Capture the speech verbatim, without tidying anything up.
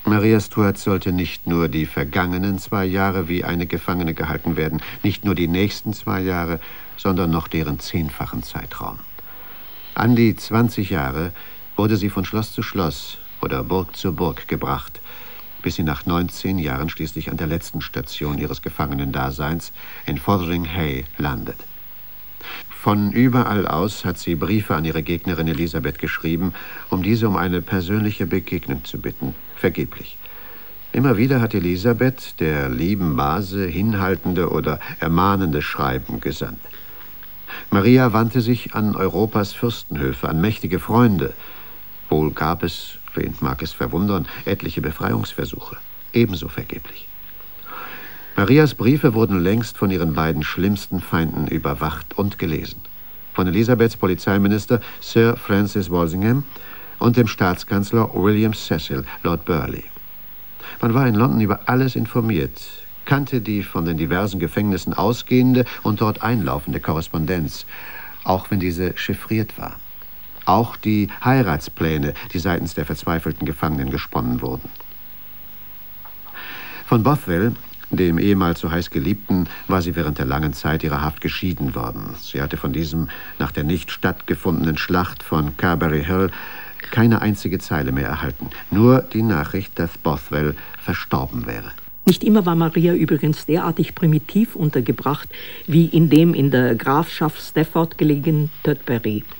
Maria Stuart sollte nicht nur die vergangenen zwei Jahre wie eine Gefangene gehalten werden, nicht nur die nächsten zwei Jahre, sondern noch deren zehnfachen Zeitraum. An die zwanzig Jahre wurde sie von Schloss zu Schloss oder Burg zu Burg gebracht, bis sie nach neunzehn Jahren schließlich an der letzten Station ihres Gefangenendaseins in Fotheringhay landet. Von überall aus hat sie Briefe an ihre Gegnerin Elisabeth geschrieben, um diese um eine persönliche Begegnung zu bitten. Vergeblich. Immer wieder hat Elisabeth der lieben Base hinhaltende oder ermahnende Schreiben gesandt. Maria wandte sich an Europas Fürstenhöfe, an mächtige Freunde. Wohl gab es, wen mag es verwundern, etliche Befreiungsversuche. Ebenso vergeblich. Marias Briefe wurden längst von ihren beiden schlimmsten Feinden überwacht und gelesen. Von Elisabeths Polizeiminister Sir Francis Walsingham und dem Staatskanzler William Cecil, Lord Burleigh. Man war in London über alles informiert, kannte die von den diversen Gefängnissen ausgehende und dort einlaufende Korrespondenz, auch wenn diese chiffriert war. Auch die Heiratspläne, die seitens der verzweifelten Gefangenen gesponnen wurden. Von Bothwell, dem ehemals so heiß Geliebten, war sie während der langen Zeit ihrer Haft geschieden worden. Sie hatte von diesem nach der nicht stattgefundenen Schlacht von Carberry Hill keine einzige Zeile mehr erhalten. Nur die Nachricht, dass Bothwell verstorben wäre. Nicht immer war Maria übrigens derartig primitiv untergebracht wie in dem in der Grafschaft Stafford gelegenen Tutbury.